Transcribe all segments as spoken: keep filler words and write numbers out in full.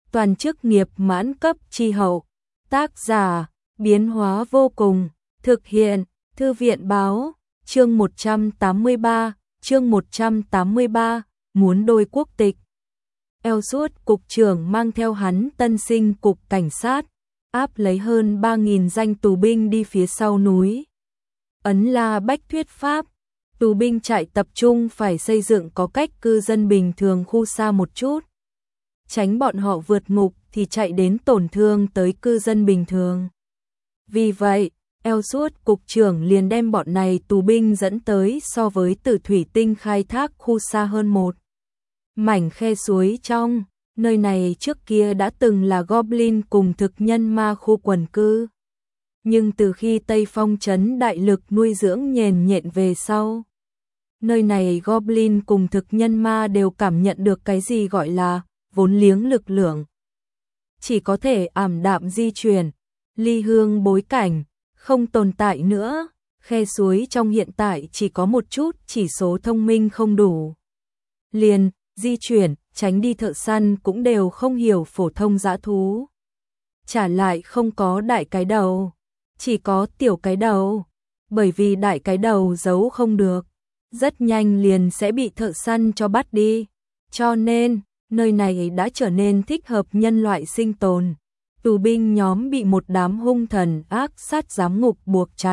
toàn chức nghiệp mãn cấp chi hậu. Tác giả, biến hóa vô cùng, thực hiện, Thư viện báo, chương một trăm tám mươi ba, chương một trăm tám mươi ba, muốn đôi quốc tịch. Eo suốt cục trưởng mang theo hắn tân sinh cục cảnh sát, áp lấy hơn ba nghìn danh tù binh đi phía sau núi. Ấn La Bách thuyết pháp, tù binh trại tập trung phải xây dựng có cách cư dân bình thường khu xa một chút, tránh bọn họ vượt ngục thì chạy đến tổn thương tới cư dân bình thường. Vì vậy, Eo suốt cục trưởng liền đem bọn này tù binh dẫn tới so với Tử Thủy Tinh khai thác khu xa hơn một mảnh khe suối trong, nơi này trước kia đã từng là Goblin cùng thực nhân ma khu quần cư. Nhưng từ khi Tây Phong trấn đại lực nuôi dưỡng nhền nhện về sau, nơi này Goblin cùng thực nhân ma đều cảm nhận được cái gì gọi là vốn liếng lực lượng. Chỉ có thể ảm đạm di chuyển, ly hương bối cảnh, không tồn tại nữa, khe suối trong hiện tại chỉ có một chút chỉ số thông minh không đủ. Liền, di chuyển, tránh đi thợ săn cũng đều không hiểu phổ thông dã thú. Trả lại không có đại cái đầu, chỉ có tiểu cái đầu, bởi vì đại cái đầu giấu không được, rất nhanh liền sẽ bị thợ săn cho bắt đi. Cho nên, nơi này đã trở nên thích hợp nhân loại sinh tồn. Tù binh nhóm bị một đám hung thần ác sát giám ngục buộc chặt.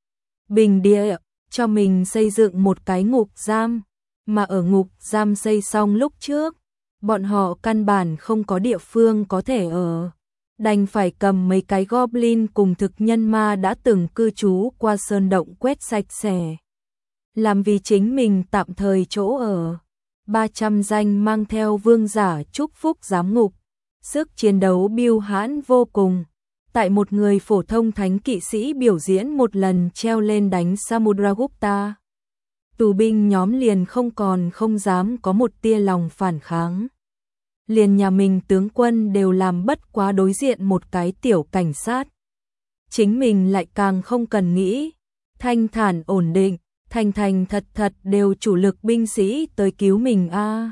Bình địa, cho mình xây dựng một cái ngục giam, mà ở ngục giam xây xong lúc trước, bọn họ căn bản không có địa phương có thể ở. Đành phải cầm mấy cái Goblin cùng thực nhân ma đã từng cư trú qua sơn động quét sạch sẽ, làm vì chính mình tạm thời chỗ ở. ba trăm danh mang theo vương giả chúc phúc giám ngục, sức chiến đấu biêu hãn vô cùng. Tại một người phổ thông thánh kỵ sĩ biểu diễn một lần treo lên đánh Samudragupta, tù binh nhóm liền không còn không dám có một tia lòng phản kháng. Liền nhà mình tướng quân đều làm bất quá đối diện một cái tiểu cảnh sát, chính mình lại càng không cần nghĩ, thanh thản ổn định, thành thành thật thật đều chủ lực binh sĩ tới cứu mình a. À.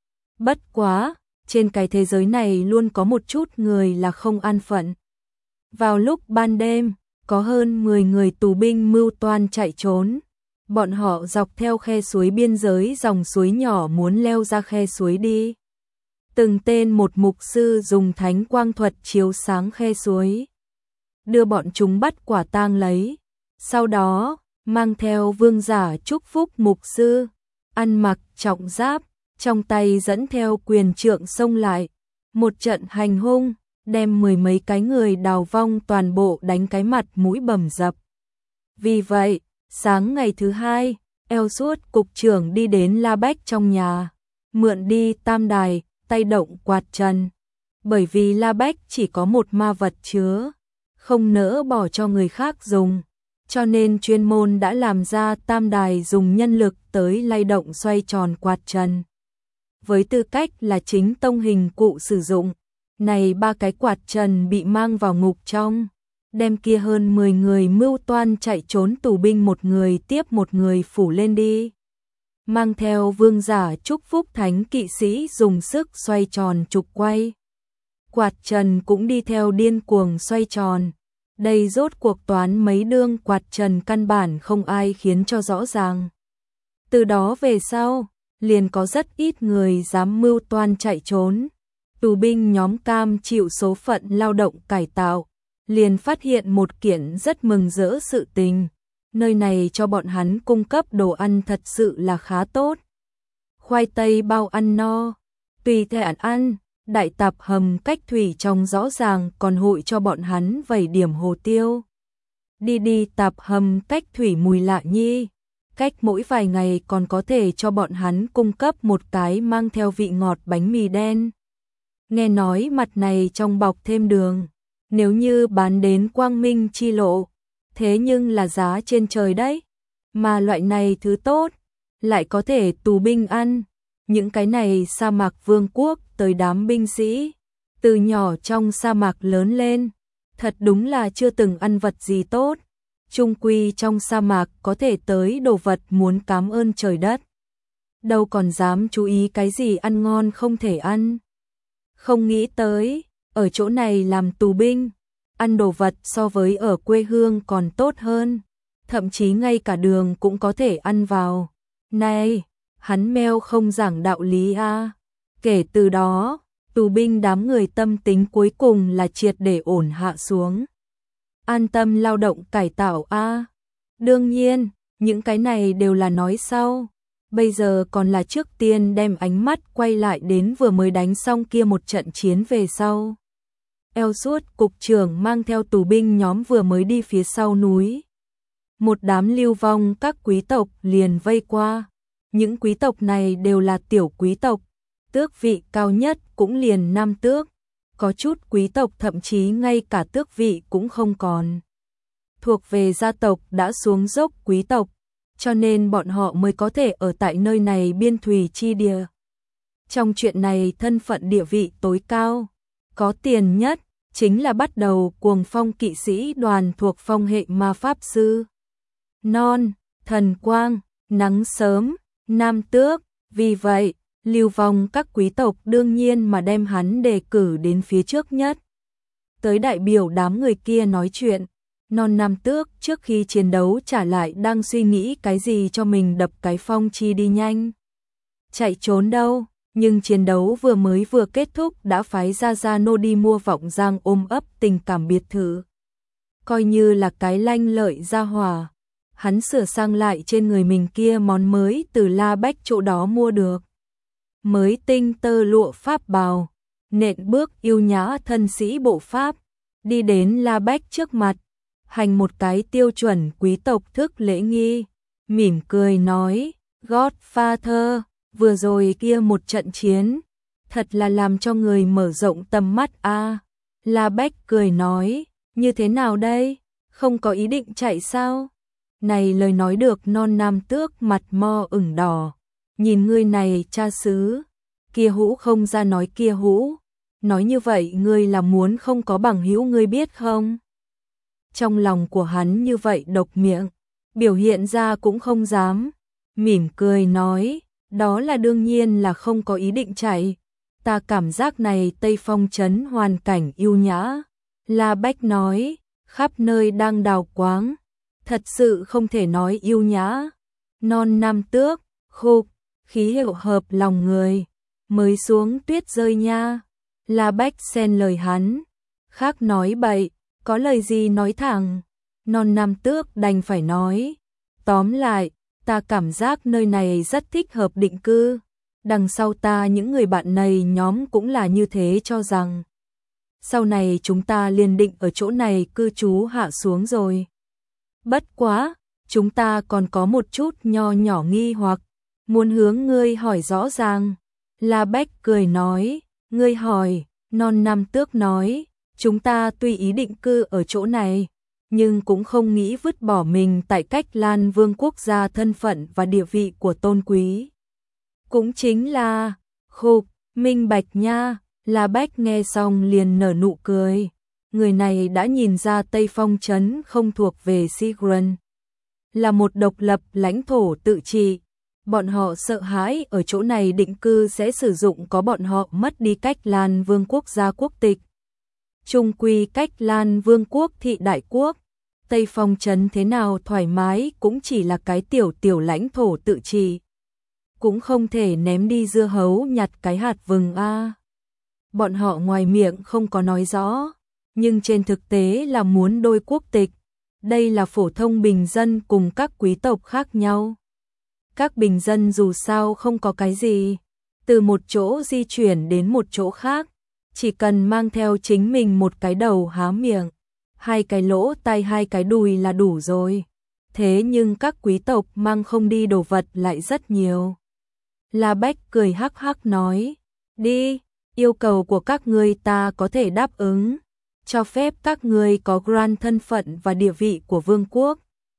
Bất quá, trên cái thế giới này luôn có một chút người là không an phận. Vào lúc ban đêm, có hơn mười người tù binh mưu toan chạy trốn. Bọn họ dọc theo khe suối biên giới dòng suối nhỏ muốn leo ra khe suối đi. Từng tên một mục sư dùng thánh quang thuật chiếu sáng khe suối, đưa bọn chúng bắt quả tang lấy. Sau đó, mang theo vương giả chúc phúc mục sư, ăn mặc trọng giáp, trong tay dẫn theo quyền trượng xông lại. Một trận hành hung, đem mười mấy cái người đào vong toàn bộ đánh cái mặt mũi bầm dập. Vì vậy, sáng ngày thứ hai, Eo suốt cục trưởng đi đến La Bách trong nhà, mượn đi tam đài, tay động quạt trần. Bởi vì La Bách chỉ có một ma vật chứa, không nỡ bỏ cho người khác dùng, cho nên chuyên môn đã làm ra tam đài dùng nhân lực tới lay động xoay tròn quạt trần. Với tư cách là chính tông hình cụ sử dụng, này ba cái quạt trần bị mang vào ngục trong, đem kia hơn mười người mưu toan chạy trốn tù binh một người tiếp một người phủ lên đi. Mang theo vương giả chúc phúc thánh kỵ sĩ dùng sức xoay tròn trục quay. Quạt trần cũng đi theo điên cuồng xoay tròn. Đây rốt cuộc toán mấy đương quạt trần căn bản không ai khiến cho rõ ràng. Từ đó về sau, liền có rất ít người dám mưu toan chạy trốn. Tù binh nhóm cam chịu số phận lao động cải tạo, liền phát hiện một kiện rất mừng rỡ sự tình. Nơi này cho bọn hắn cung cấp đồ ăn thật sự là khá tốt. Khoai tây bao ăn no, tùy thể ăn, đại tạp hầm cách thủy trong rõ ràng còn hội cho bọn hắn vẩy điểm hồ tiêu. Đi đi tạp hầm cách thủy mùi lạ nhi, cách mỗi vài ngày còn có thể cho bọn hắn cung cấp một cái mang theo vị ngọt bánh mì đen. Nghe nói mặt này trong bọc thêm đường, nếu như bán đến Quang Minh chi lộ, thế nhưng là giá trên trời đấy, mà loại này thứ tốt, lại có thể tù binh ăn. Những cái này sa mạc vương quốc tới đám binh sĩ, từ nhỏ trong sa mạc lớn lên, thật đúng là chưa từng ăn vật gì tốt. Trung quy trong sa mạc có thể tới đồ vật muốn cảm ơn trời đất, đâu còn dám chú ý cái gì ăn ngon không thể ăn. Không nghĩ tới, ở chỗ này làm tù binh, ăn đồ vật so với ở quê hương còn tốt hơn, thậm chí ngay cả đường cũng có thể ăn vào. Này, hắn meo không giảng đạo lý a. À. Kể từ đó, tù binh đám người tâm tính cuối cùng là triệt để ổn hạ xuống. An tâm lao động cải tạo a. À. Đương nhiên, những cái này đều là nói sau. Bây giờ còn là trước tiên đem ánh mắt quay lại đến vừa mới đánh xong kia một trận chiến về sau. Eo suốt cục trưởng mang theo tù binh nhóm vừa mới đi phía sau núi. Một đám lưu vong các quý tộc liền vây qua. Những quý tộc này đều là tiểu quý tộc, tước vị cao nhất cũng liền năm tước. Có chút quý tộc thậm chí ngay cả tước vị cũng không còn. Thuộc về gia tộc đã xuống dốc quý tộc, cho nên bọn họ mới có thể ở tại nơi này biên thùy chi địa. Trong chuyện này thân phận địa vị tối cao, có tiền nhất, chính là bắt đầu cuồng phong kỵ sĩ đoàn thuộc phong hệ ma pháp sư. Non, thần quang, nắng sớm, nam tước, vì vậy, lưu vong các quý tộc đương nhiên mà đem hắn đề cử đến phía trước nhất. Tới đại biểu đám người kia nói chuyện, non nam tước trước khi chiến đấu trả lại đang suy nghĩ cái gì cho mình đập cái phong chi đi nhanh. Chạy trốn đâu, nhưng chiến đấu vừa mới vừa kết thúc đã phái ra Gia Nô đi mua vọng giang ôm ấp tình cảm biệt thự. Coi như là cái lanh lợi gia hỏa. Hắn sửa sang lại trên người mình kia món mới từ La Bách chỗ đó mua được. Mới tinh tơ lụa pháp bào, nện bước yêu nhã thân sĩ bộ pháp, đi đến La Bách trước mặt, hành một cái tiêu chuẩn quý tộc thức lễ nghi, mỉm cười nói, Godfather, vừa rồi kia một trận chiến, thật là làm cho người mở rộng tầm mắt a. À. La Bách cười nói, như thế nào đây, không có ý định chạy sao? Này lời nói được non nam tước mặt mo ửng đỏ, nhìn ngươi này cha xứ, kia hũ không ra nói kia hũ, nói như vậy ngươi là muốn không có bằng hữu ngươi biết không? Trong lòng của hắn như vậy độc miệng, biểu hiện ra cũng không dám, mỉm cười nói, đó là đương nhiên là không có ý định chạy, ta cảm giác này Tây Phong trấn hoàn cảnh yêu nhã. La Bách nói, khắp nơi đang đào quáng, thật sự không thể nói yêu nhã. Non nam tước, khục, khí hiệu hợp lòng người, mới xuống tuyết rơi nha. La Bách xen lời hắn, khác nói bậy, có lời gì nói thẳng. Non nam tước đành phải nói, tóm lại, ta cảm giác nơi này rất thích hợp định cư. Đằng sau ta những người bạn này nhóm cũng là như thế cho rằng. Sau này chúng ta liền định ở chỗ này cư trú hạ xuống rồi. Bất quá, chúng ta còn có một chút nho nhỏ nghi hoặc, muốn hướng ngươi hỏi rõ ràng. La Bách cười nói, ngươi hỏi, non nam tước nói, chúng ta tuy ý định cư ở chỗ này, nhưng cũng không nghĩ vứt bỏ mình tại Cách Lan Vương quốc gia thân phận và địa vị của tôn quý. Cũng chính là, khục, minh bạch nha. La Bách nghe xong liền nở nụ cười. Người này đã nhìn ra Tây Phong trấn không thuộc về Sigrun, là một độc lập lãnh thổ tự trị. Bọn họ sợ hãi ở chỗ này định cư sẽ sử dụng có bọn họ mất đi Cách Lan Vương quốc gia quốc tịch. Trung quy Cách Lan Vương quốc thị đại quốc, Tây Phong trấn thế nào thoải mái cũng chỉ là cái tiểu tiểu lãnh thổ tự trị. Cũng không thể ném đi dưa hấu nhặt cái hạt vừng a. À. Bọn họ ngoài miệng không có nói rõ, nhưng trên thực tế là muốn đôi quốc tịch. Đây là phổ thông bình dân cùng các quý tộc khác nhau. Các bình dân dù sao không có cái gì, từ một chỗ di chuyển đến một chỗ khác, chỉ cần mang theo chính mình một cái đầu há miệng, hai cái lỗ tai hai cái đùi là đủ rồi. Thế nhưng các quý tộc mang không đi đồ vật lại rất nhiều. La Bách cười hắc hắc nói, đi, yêu cầu của các ngươi ta có thể đáp ứng, cho phép các ngươi có grand thân phận và địa vị của vương quốc.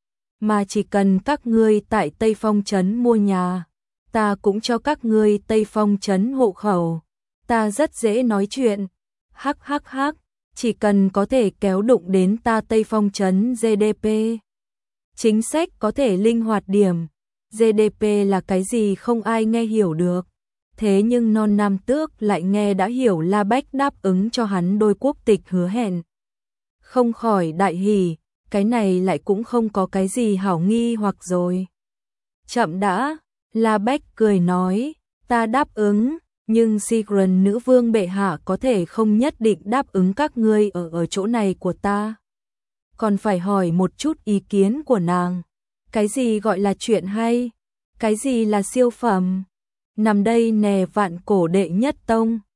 Mà chỉ cần các ngươi tại Tây Phong trấn mua nhà, ta cũng cho các ngươi Tây Phong trấn hộ khẩu. Ta rất dễ nói chuyện, hắc hắc hắc, chỉ cần có thể kéo đụng đến ta Tây Phong trấn giê đê pê. Chính sách có thể linh hoạt điểm, giê đê pê là cái gì không ai nghe hiểu được. Thế nhưng non nam tước lại nghe đã hiểu La Bách đáp ứng cho hắn đôi quốc tịch hứa hẹn. Không khỏi đại hỉ, cái này lại cũng không có cái gì hảo nghi hoặc rồi. Chậm đã, La Bách cười nói, ta đáp ứng, nhưng Sigrun nữ vương bệ hạ có thể không nhất định đáp ứng các ngươi ở ở chỗ này của ta. Còn phải hỏi một chút ý kiến của nàng. Cái gì gọi là chuyện hay? Cái gì là siêu phẩm? Nằm đây nè vạn cổ đệ nhất tông.